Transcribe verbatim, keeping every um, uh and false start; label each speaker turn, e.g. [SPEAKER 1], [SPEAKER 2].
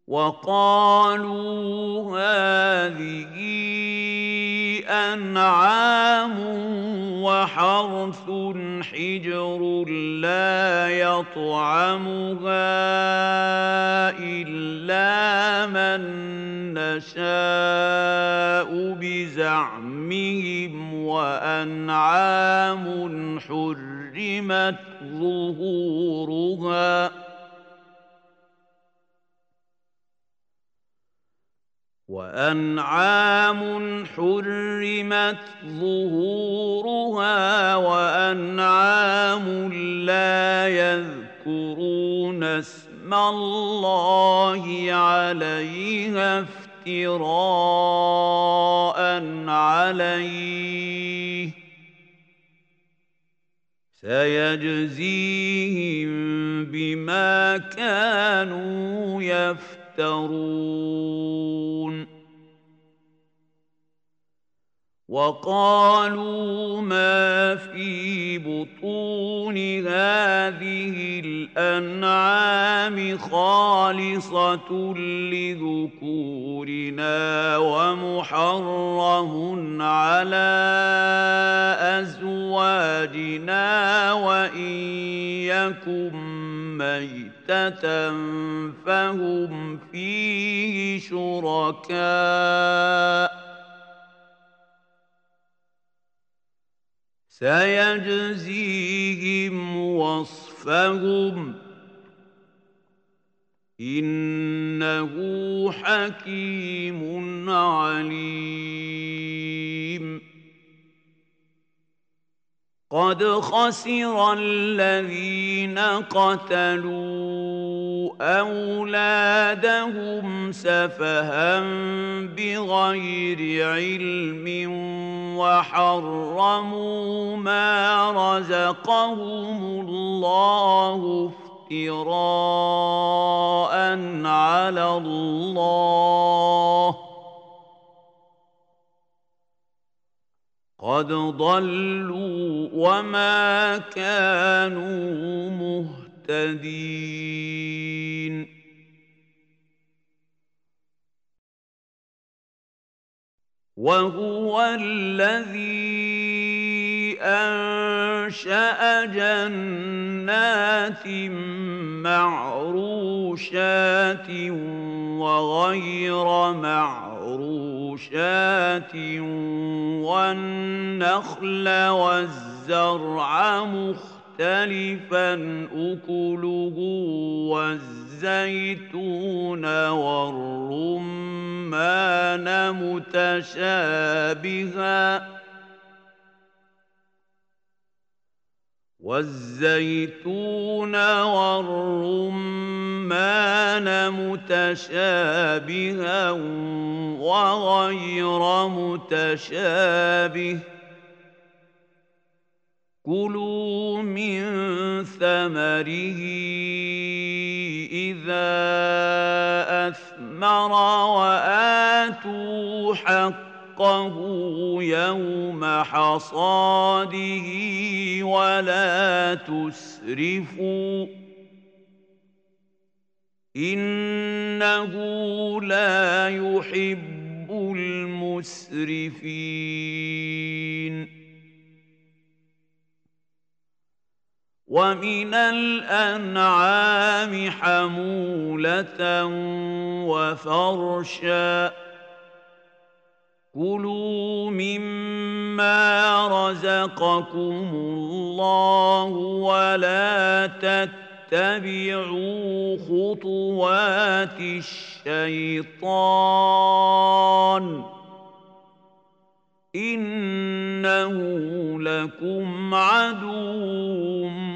[SPEAKER 1] وقالوا هذه أنعام وحرث حجر لا يطعمها إلا من نشاء بزعمهم وأنعام حرمت ظهورها وأنعام حرمت ظهورها وأنعام لا يذكرون اسم الله عليها افتراء عليه سيجزيهم بما كانوا يفترون وقالوا ما في بطون هذه الأنعام خالصة لذكورنا ومحرم على أزواجنا وإن يكن ميتة فهم فيه شركاء سيجزيهم وصفهم إنه حكيم عليم قد خسر الذين قتلوا أولادهم سفها بغير علم وحرموا ما رزقهم الله افتراء على الله قد ضلوا وما كانوا مهتدين وهو الذي أنشأ جنات معروشات وغير معروشات والنخل والزرع مختلفا أكله والزيتون والرمان متشابها والزيتون والرمان متشابها وغير متشابه كلوا من ثمره إذا أثمر وآتوا حقه يوم حصاده ولا تسرفوا إنه لا يحب المسرفين ومن الأنعام حمولة وفرشا كلوا مما رزقكم الله ولا تتبعوا خطوات الشيطان إنه لكم عدو